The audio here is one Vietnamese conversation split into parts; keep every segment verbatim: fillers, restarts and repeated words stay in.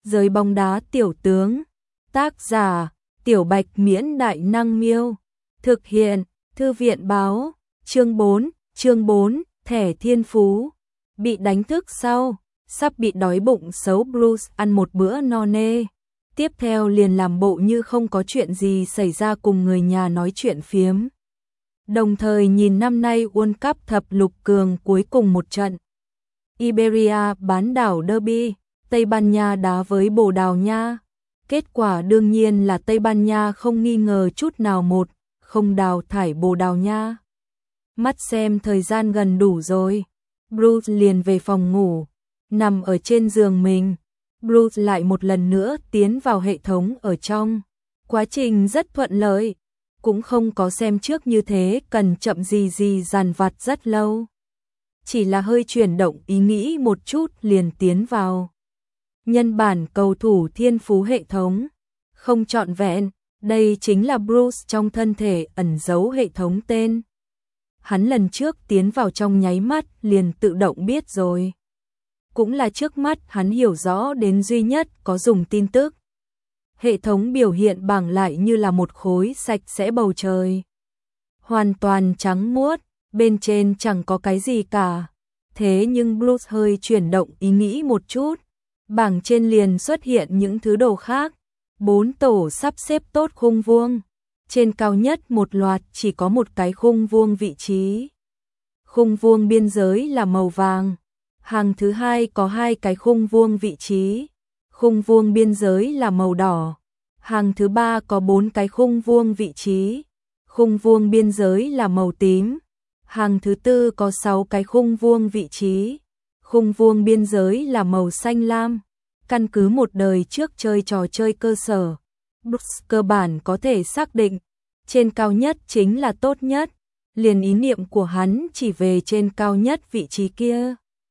Giới bóng đá tiểu tướng. Tác giả: Tiểu Bạch Miễn Đại Năng Miêu. Thực hiện: Thư viện báo. Chương bốn, chương bốn, thẻ thiên phú. Bị đánh thức sau, sắp bị đói bụng xấu, Bruce ăn một bữa no nê. Tiếp theo liền làm bộ như không có chuyện gì xảy ra, cùng người nhà nói chuyện phiếm. Đồng thời nhìn năm nay World Cup thập lục cường cuối cùng một trận. Iberia bán đảo Derby, Tây Ban Nha đá với Bồ Đào Nha. Kết quả đương nhiên là Tây Ban Nha không nghi ngờ chút nào một, không đào thải Bồ Đào Nha. Mắt xem thời gian gần đủ rồi, Bruce liền về phòng ngủ, nằm ở trên giường mình. Bruce lại một lần nữa tiến vào hệ thống ở trong. Quá trình rất thuận lợi, cũng không có xem trước như thế cần chậm gì gì dàn vặt rất lâu. Chỉ là hơi chuyển động ý nghĩ một chút liền tiến vào. Nhân bản cầu thủ thiên phú hệ thống. Không trọn vẹn, đây chính là Bruce trong thân thể ẩn giấu hệ thống tên. Hắn lần trước tiến vào trong nháy mắt liền tự động biết rồi. Cũng là trước mắt hắn hiểu rõ đến duy nhất có dùng tin tức. Hệ thống biểu hiện bảng lại như là một khối sạch sẽ bầu trời. Hoàn toàn trắng muốt, bên trên chẳng có cái gì cả. Thế nhưng Bruce hơi chuyển động ý nghĩ một chút. Bảng trên liền xuất hiện những thứ đồ khác. Bốn tổ sắp xếp tốt khung vuông. Trên cao nhất một loạt chỉ có một cái khung vuông vị trí. Khung vuông biên giới là màu vàng. Hàng thứ hai có hai cái khung vuông vị trí. Khung vuông biên giới là màu đỏ. Hàng thứ ba có bốn cái khung vuông vị trí. Khung vuông biên giới là màu tím. Hàng thứ tư có sáu cái khung vuông vị trí. Khung vuông biên giới là màu xanh lam. Căn cứ một đời trước chơi trò chơi cơ sở, Bruce cơ bản có thể xác định, trên cao nhất chính là tốt nhất, liền ý niệm của hắn chỉ về trên cao nhất vị trí kia.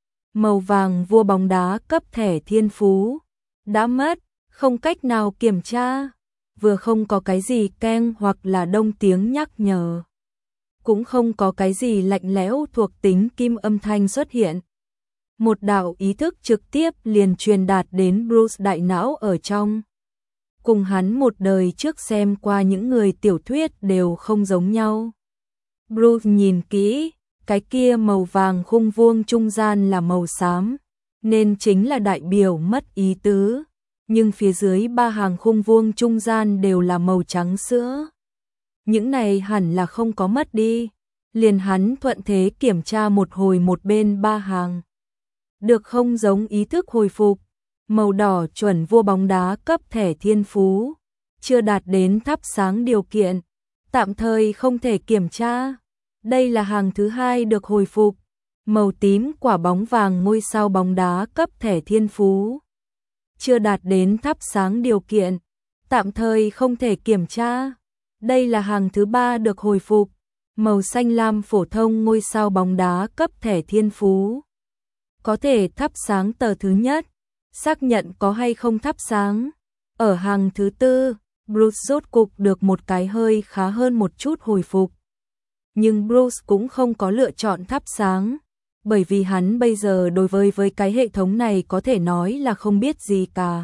Màu vàng vua bóng đá cấp thẻ thiên phú, đã mất, không cách nào kiểm tra, vừa không có cái gì keng hoặc là đông tiếng nhắc nhở. Cũng không có cái gì lạnh lẽo thuộc tính kim âm thanh xuất hiện. Một đạo ý thức trực tiếp liền truyền đạt đến Bruce đại não ở trong. Cùng hắn một đời trước xem qua những người tiểu thuyết đều không giống nhau. Bruce nhìn kỹ, cái kia màu vàng khung vuông trung gian là màu xám, nên chính là đại biểu mất ý tứ. Nhưng phía dưới ba hàng khung vuông trung gian đều là màu trắng sữa. Những này hẳn là không có mất đi. Liền hắn thuận thế kiểm tra một hồi một bên ba hàng. Được không giống ý thức hồi phục. Màu đỏ chuẩn vua bóng đá cấp thẻ thiên phú. Chưa đạt đến thắp sáng điều kiện. Tạm thời không thể kiểm tra. Đây là hàng thứ hai được hồi phục. Màu tím quả bóng vàng ngôi sao bóng đá cấp thẻ thiên phú. Chưa đạt đến thắp sáng điều kiện. Tạm thời không thể kiểm tra. Đây là hàng thứ ba được hồi phục. Màu xanh lam phổ thông ngôi sao bóng đá cấp thẻ thiên phú. Có thể thắp sáng tờ thứ nhất. Xác nhận có hay không thắp sáng. Ở hàng thứ tư, Bruce rốt cục được một cái hơi khá hơn một chút hồi phục. Nhưng Bruce cũng không có lựa chọn thắp sáng. Bởi vì hắn bây giờ đối với với cái hệ thống này có thể nói là không biết gì cả.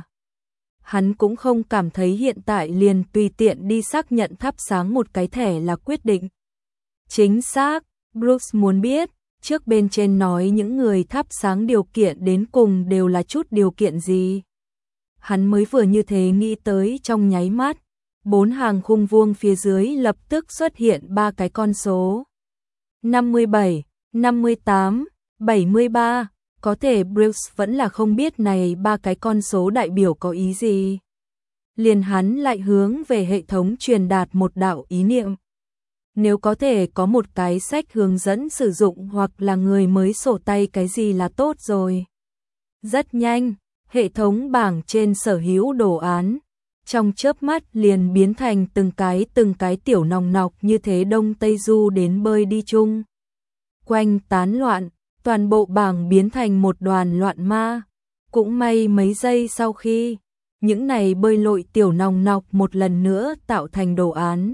Hắn cũng không cảm thấy hiện tại liền tùy tiện đi xác nhận thắp sáng một cái thẻ là quyết định. Chính xác, Bruce muốn biết, trước bên trên nói những người thắp sáng điều kiện đến cùng đều là chút điều kiện gì. Hắn mới vừa như thế nghĩ tới trong nháy mắt, bốn hàng khung vuông phía dưới lập tức xuất hiện ba cái con số. năm mươi bảy, năm mươi tám, bảy mươi ba, có thể Bruce vẫn là không biết này ba cái con số đại biểu có ý gì. Liền hắn lại hướng về hệ thống truyền đạt một đạo ý niệm. Nếu có thể có một cái sách hướng dẫn sử dụng hoặc là người mới sổ tay cái gì là tốt rồi. Rất nhanh, hệ thống bảng trên sở hữu đồ án, trong chớp mắt liền biến thành từng cái từng cái tiểu nòng nọc như thế đông tây du đến bơi đi chung. Quanh tán loạn, toàn bộ bảng biến thành một đoàn loạn ma. Cũng may mấy giây sau khi, những này bơi lội tiểu nòng nọc một lần nữa tạo thành đồ án.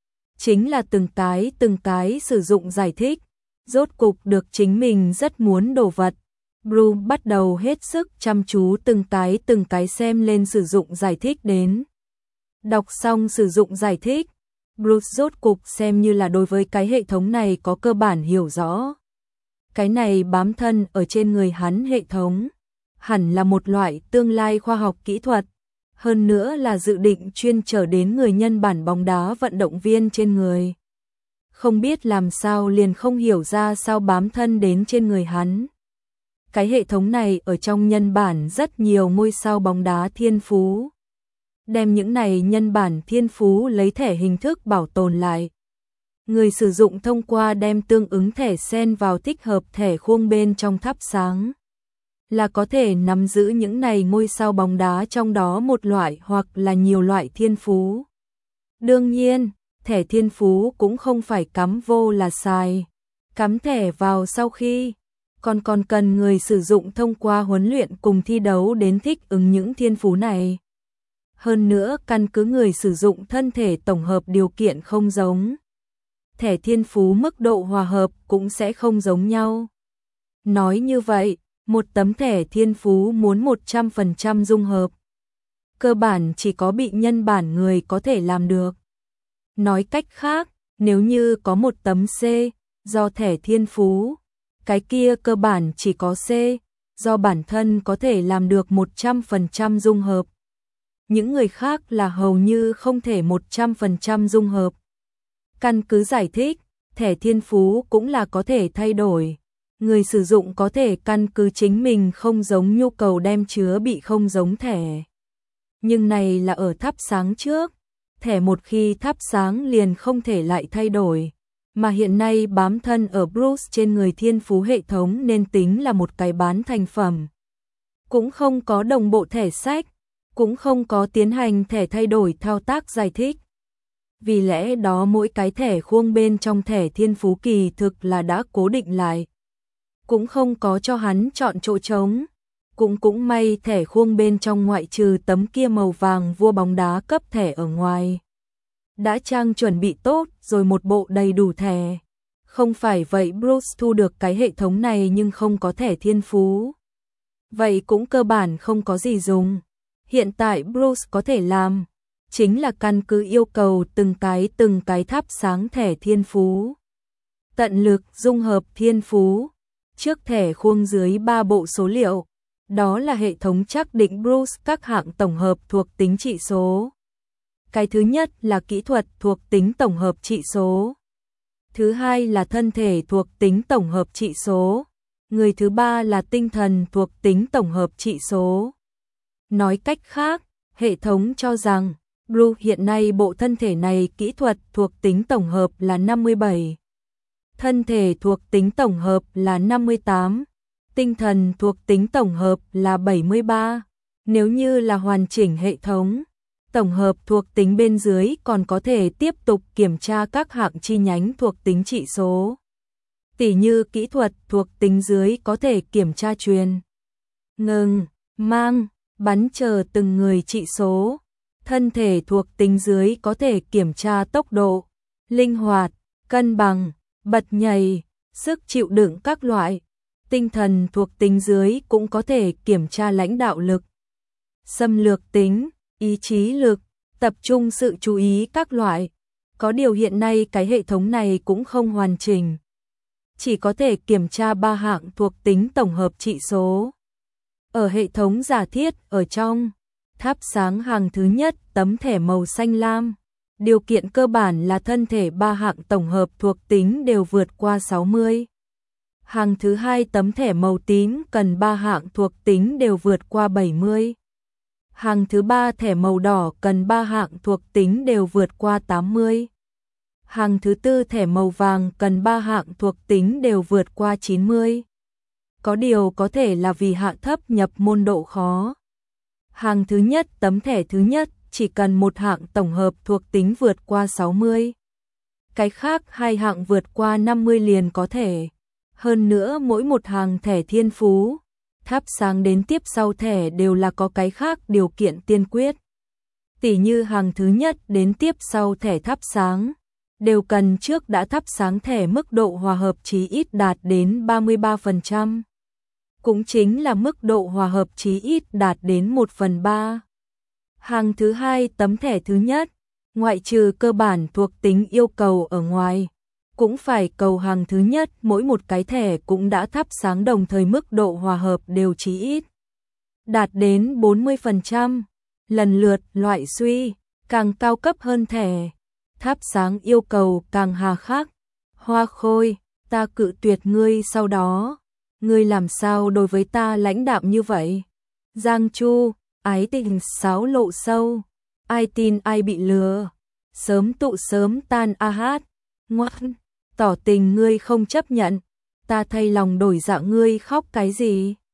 Chính là từng cái từng cái sử dụng giải thích, rốt cục được chính mình rất muốn đồ vật, Bruce bắt đầu hết sức chăm chú từng cái từng cái xem lên sử dụng giải thích đến. Đọc xong sử dụng giải thích, Bruce rốt cục xem như là đối với cái hệ thống này có cơ bản hiểu rõ. Cái này bám thân ở trên người hắn hệ thống, hẳn là một loại tương lai khoa học kỹ thuật, hơn nữa là dự định chuyên trở đến người nhân bản bóng đá vận động viên trên người. Không biết làm sao liền không hiểu ra sao bám thân đến trên người hắn. Cái hệ thống này ở trong nhân bản rất nhiều ngôi sao bóng đá thiên phú. Đem những này nhân bản thiên phú lấy thẻ hình thức bảo tồn lại. Người sử dụng thông qua đem tương ứng thẻ xen vào tích hợp thẻ khuôn bên trong thắp sáng, là có thể nắm giữ những này ngôi sao bóng đá trong đó một loại hoặc là nhiều loại thiên phú. Đương nhiên, thẻ thiên phú cũng không phải cắm vô là xài. Cắm thẻ vào sau khi, còn còn cần người sử dụng thông qua huấn luyện cùng thi đấu đến thích ứng những thiên phú này. Hơn nữa căn cứ người sử dụng thân thể tổng hợp điều kiện không giống, thẻ thiên phú mức độ hòa hợp cũng sẽ không giống nhau. Nói như vậy, một tấm thẻ thiên phú muốn một trăm phần trăm dung hợp, cơ bản chỉ có bị nhân bản người có thể làm được. Nói cách khác, nếu như có một tấm C, do thẻ thiên phú, cái kia cơ bản chỉ có C, do bản thân có thể làm được một trăm phần trăm dung hợp. Những người khác là hầu như không thể một trăm phần trăm dung hợp. Căn cứ giải thích, thẻ thiên phú cũng là có thể thay đổi. Người sử dụng có thể căn cứ chính mình không giống nhu cầu đem chứa bị không giống thẻ. Nhưng này là ở thắp sáng trước, thẻ một khi thắp sáng liền không thể lại thay đổi. Mà hiện nay bám thân ở Bruce trên người thiên phú hệ thống nên tính là một cái bán thành phẩm. Cũng không có đồng bộ thẻ sách, cũng không có tiến hành thẻ thay đổi thao tác giải thích. Vì lẽ đó mỗi cái thẻ khuôn bên trong thẻ thiên phú kỳ thực là đã cố định lại. Cũng không có cho hắn chọn chỗ trống. Cũng cũng may thẻ khuôn bên trong ngoại trừ tấm kia màu vàng vua bóng đá cấp thẻ ở ngoài, đã trang chuẩn bị tốt rồi một bộ đầy đủ thẻ. Không phải vậy Bruce thu được cái hệ thống này nhưng không có thẻ thiên phú, vậy cũng cơ bản không có gì dùng. Hiện tại Bruce có thể làm chính là căn cứ yêu cầu từng cái từng cái thắp sáng thẻ thiên phú, tận lực dung hợp thiên phú. Trước thẻ khuôn dưới ba bộ số liệu, đó là hệ thống xác định Bruce các hạng tổng hợp thuộc tính trị số. Cái thứ nhất là kỹ thuật thuộc tính tổng hợp trị số. Thứ hai là thân thể thuộc tính tổng hợp trị số. Người thứ ba là tinh thần thuộc tính tổng hợp trị số. Nói cách khác, hệ thống cho rằng Bruce hiện nay bộ thân thể này kỹ thuật thuộc tính tổng hợp là năm mươi bảy. Thân thể thuộc tính tổng hợp là năm mươi tám. Tinh thần thuộc tính tổng hợp là bảy mươi ba. Nếu như là hoàn chỉnh hệ thống tổng hợp thuộc tính bên dưới còn có thể tiếp tục kiểm tra các hạng chi nhánh thuộc tính trị số. Tỉ như kỹ thuật thuộc tính dưới có thể kiểm tra truyền, ngừng, mang, bắn chờ từng người trị số. Thân thể thuộc tính dưới có thể kiểm tra tốc độ, linh hoạt, cân bằng, bật nhảy, sức chịu đựng các loại. Tinh thần thuộc tính dưới cũng có thể kiểm tra lãnh đạo lực, xâm lược tính, ý chí lực, tập trung sự chú ý các loại. Có điều hiện nay cái hệ thống này cũng không hoàn chỉnh, chỉ có thể kiểm tra ba hạng thuộc tính tổng hợp trị số. Ở hệ thống giả thiết ở trong, thắp sáng hàng thứ nhất tấm thẻ màu xanh lam. Điều kiện cơ bản là thân thể ba hạng tổng hợp thuộc tính đều vượt qua sáu mươi. Hàng thứ hai tấm thẻ màu tím cần ba hạng thuộc tính đều vượt qua bảy mươi. Hàng thứ ba thẻ màu đỏ cần ba hạng thuộc tính đều vượt qua tám mươi. Hàng thứ tư thẻ màu vàng cần ba hạng thuộc tính đều vượt qua chín mươi. Có điều có thể là vì hạ thấp nhập môn độ khó. Hàng thứ nhất tấm thẻ thứ nhất chỉ cần một hạng tổng hợp thuộc tính vượt qua sáu mươi. Cái khác hai hạng vượt qua năm mươi liền có thể. Hơn nữa mỗi một hàng thẻ thiên phú, thắp sáng đến tiếp sau thẻ đều là có cái khác điều kiện tiên quyết. Tỉ như hàng thứ nhất đến tiếp sau thẻ thắp sáng, đều cần trước đã thắp sáng thẻ mức độ hòa hợp chí ít đạt đến ba mươi ba phần trăm. cũng chính là mức độ hòa hợp chí ít đạt đến một phần ba. Hàng thứ hai tấm thẻ thứ nhất, ngoại trừ cơ bản thuộc tính yêu cầu ở ngoài, cũng phải cầu hàng thứ nhất mỗi một cái thẻ cũng đã thắp sáng đồng thời mức độ hòa hợp đều chí ít đạt đến bốn mươi phần trăm, lần lượt loại suy, càng cao cấp hơn thẻ, thắp sáng yêu cầu càng hà khắc. Hoa Khôi, ta cự tuyệt ngươi sau đó, ngươi làm sao đối với ta lãnh đạm như vậy? Giang Chu, ái tình sáo lộ sâu, ai tin ai bị lừa, sớm tụ sớm tan a hát, ngoan, tỏ tình ngươi không chấp nhận, ta thay lòng đổi dạ ngươi khóc cái gì?